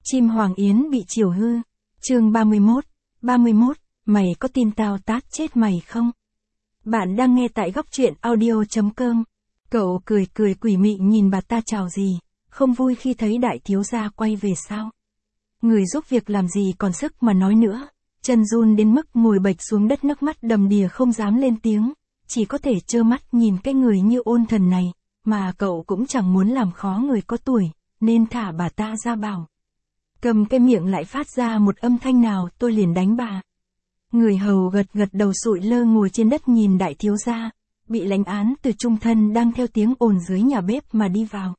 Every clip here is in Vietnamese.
Chim Hoàng Yến bị chiều hư. Chương 31, mày có tin tao tát chết mày không? Bạn đang nghe tại góc truyện audio.com. Cậu cười quỷ mị nhìn bà ta chào gì, không vui khi thấy đại thiếu gia quay về sao? Người giúp việc làm gì còn sức mà nói nữa, chân run đến mức ngồi bệt xuống đất, nước mắt đầm đìa không dám lên tiếng, chỉ có thể trơ mắt nhìn cái người như ôn thần này, mà cậu cũng chẳng muốn làm khó người có tuổi, nên thả bà ta ra bảo. Cầm cái miệng lại phát ra một âm thanh nào tôi liền đánh bà. Người hầu gật đầu sụi lơ ngồi trên đất nhìn đại thiếu gia, bị lãnh án từ trung thân đang theo tiếng ồn dưới nhà bếp mà đi vào.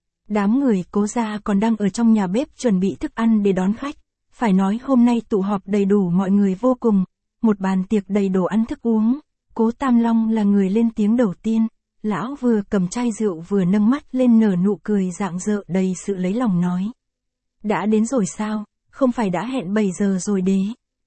Đám người Cố gia còn đang ở trong nhà bếp chuẩn bị thức ăn để đón khách, phải nói hôm nay tụ họp đầy đủ mọi người vô cùng, một bàn tiệc đầy đồ ăn thức uống. Cố Tam Long là người lên tiếng đầu tiên, lão vừa cầm chai rượu vừa nâng mắt lên nở nụ cười rạng rỡ đầy sự lấy lòng nói. Đã đến rồi sao, không phải đã hẹn 7 giờ rồi đế.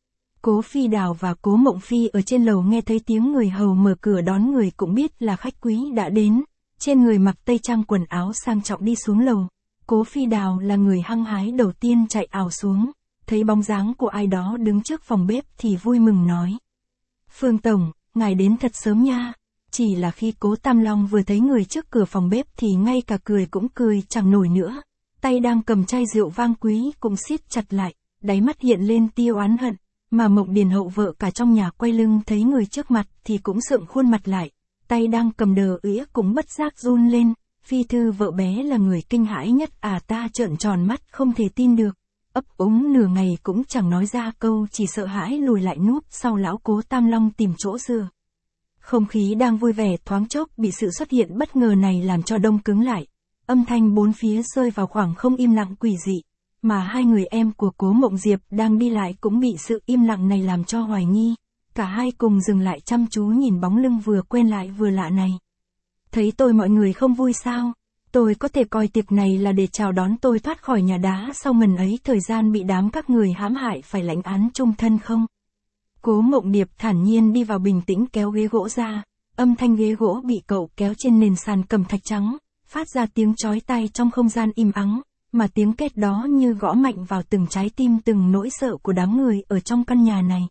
Cố Phi Đào và Cố Mộng Phi ở trên lầu nghe thấy tiếng người hầu mở cửa đón người cũng biết là khách quý đã đến, trên người mặc tây trang quần áo sang trọng đi xuống lầu. Cố Phi Đào là người hăng hái đầu tiên chạy ào xuống, thấy bóng dáng của ai đó đứng trước phòng bếp thì vui mừng nói. Phương Tổng, ngài đến thật sớm nha. Chỉ là khi Cố Tam Long vừa thấy người trước cửa phòng bếp thì ngay cả cười cũng cười chẳng nổi nữa, tay đang cầm chai rượu vang quý cũng siết chặt lại, đáy mắt hiện lên tia oán hận, mà Mộng Điền hậu vợ cả trong nhà quay lưng thấy người trước mặt thì cũng sượng khuôn mặt lại, tay đang cầm đờ ĩa cũng bất giác run lên. Phi thư vợ bé là người kinh hãi nhất, ta trợn tròn mắt không thể tin được, ấp úng nửa ngày cũng chẳng nói ra câu, chỉ sợ hãi lùi lại núp sau lão Cố Tam Long tìm chỗ dựa. Không khí đang vui vẻ thoáng chốc bị sự xuất hiện bất ngờ này làm cho đông cứng lại, âm thanh bốn phía rơi vào khoảng không im lặng quỷ dị, mà hai người em của Cố Mộng Diệp đang đi lại cũng bị sự im lặng này làm cho hoài nghi, cả hai cùng dừng lại chăm chú nhìn bóng lưng vừa quen lại vừa lạ này. Thấy tôi mọi người không vui sao? Tôi có thể coi tiệc này là để chào đón tôi thoát khỏi nhà đá sau ngần ấy thời gian bị đám các người hãm hại phải lãnh án chung thân không? Cố Mộng Điệp thản nhiên đi vào bình tĩnh kéo ghế gỗ ra, âm thanh ghế gỗ bị cậu kéo trên nền sàn cẩm thạch trắng, phát ra tiếng chói tai trong không gian im ắng, mà tiếng két đó như gõ mạnh vào từng trái tim từng nỗi sợ của đám người ở trong căn nhà này.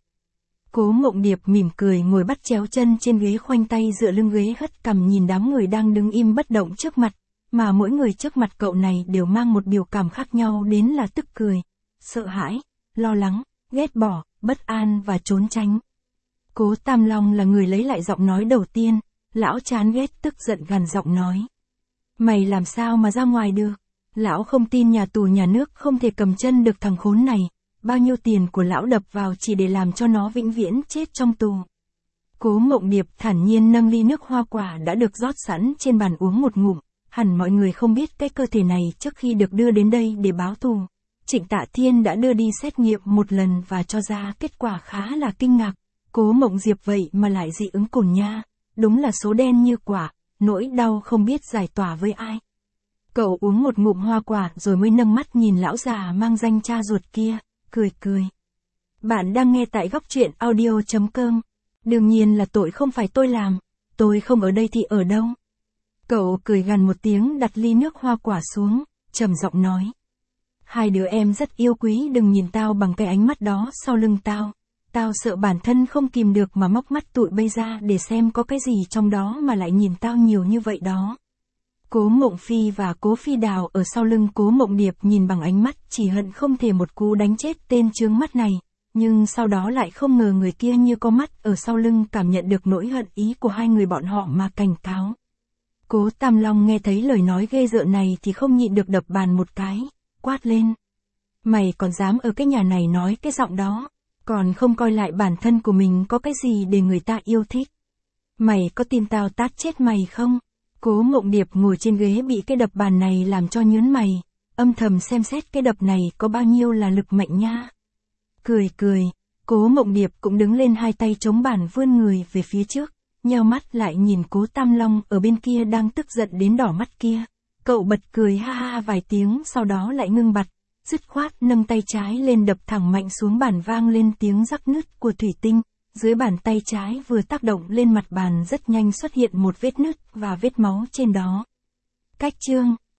Cố Mộng Điệp mỉm cười ngồi bắt chéo chân trên ghế, khoanh tay dựa lưng ghế, hất cằm nhìn đám người đang đứng im bất động trước mặt, mà mỗi người trước mặt cậu này đều mang một biểu cảm khác nhau, đến là tức cười, sợ hãi, lo lắng, ghét bỏ, bất an và trốn tránh. Cố Tam Long là người lấy lại giọng nói đầu tiên, lão chán ghét tức giận gằn giọng nói. Mày làm sao mà ra ngoài được? Lão không tin nhà tù nhà nước không thể cầm chân được thằng khốn này, bao nhiêu tiền của lão đập vào chỉ để làm cho nó vĩnh viễn chết trong tù. Cố Mộng Điệp thản nhiên nâng ly nước hoa quả đã được rót sẵn trên bàn uống một ngụm, hẳn mọi người không biết cái cơ thể này trước khi được đưa đến đây để báo thù, Trịnh Tạ Thiên đã đưa đi xét nghiệm một lần và cho ra kết quả khá là kinh ngạc. Cố Mộng Diệp vậy mà lại dị ứng cồn nha, đúng là số đen như quả, nỗi đau không biết giải tỏa với ai. Cậu uống một ngụm hoa quả rồi mới nâng mắt nhìn lão già mang danh cha ruột kia, cười. Bạn đang nghe tại góc truyện audio.com. Đương nhiên là tội không phải tôi làm, tôi không ở đây thì ở đâu? Cậu cười gằn một tiếng, đặt ly nước hoa quả xuống, trầm giọng nói. Hai đứa em rất yêu quý, đừng nhìn tao bằng cái ánh mắt đó sau lưng tao. Tao sợ bản thân không kìm được mà móc mắt tụi bây ra để xem có cái gì trong đó mà lại nhìn tao nhiều như vậy đó. Cố Mộng Phi và Cố Phi Đào ở sau lưng Cố Mộng Điệp nhìn bằng ánh mắt chỉ hận không thể một cú đánh chết tên chướng mắt này, nhưng sau đó lại không ngờ người kia như có mắt ở sau lưng cảm nhận được nỗi hận ý của hai người bọn họ mà cảnh cáo. Cố Tam Long nghe thấy lời nói ghê rợn này thì không nhịn được đập bàn một cái, quát lên. Mày còn dám ở cái nhà này nói cái giọng đó, còn không coi lại bản thân của mình có cái gì để người ta yêu thích. Mày có tin tao tát chết mày không? Cố Mộng Điệp ngồi trên ghế bị cái đập bàn này làm cho nhướng mày, âm thầm xem xét cái đập này có bao nhiêu là lực mạnh nha. Cười, Cố Mộng Điệp cũng đứng lên, hai tay chống bàn vươn người về phía trước, nheo mắt lại nhìn Cố Tam Long ở bên kia đang tức giận đến đỏ mắt kia. Cậu bật cười ha ha vài tiếng, sau đó lại ngưng bặt, dứt khoát nâng tay trái lên đập thẳng mạnh xuống bàn, vang lên tiếng rắc nứt của thủy tinh. Dưới bàn tay trái vừa tác động lên mặt bàn rất nhanh xuất hiện một vết nứt và vết máu trên đó. Cách chương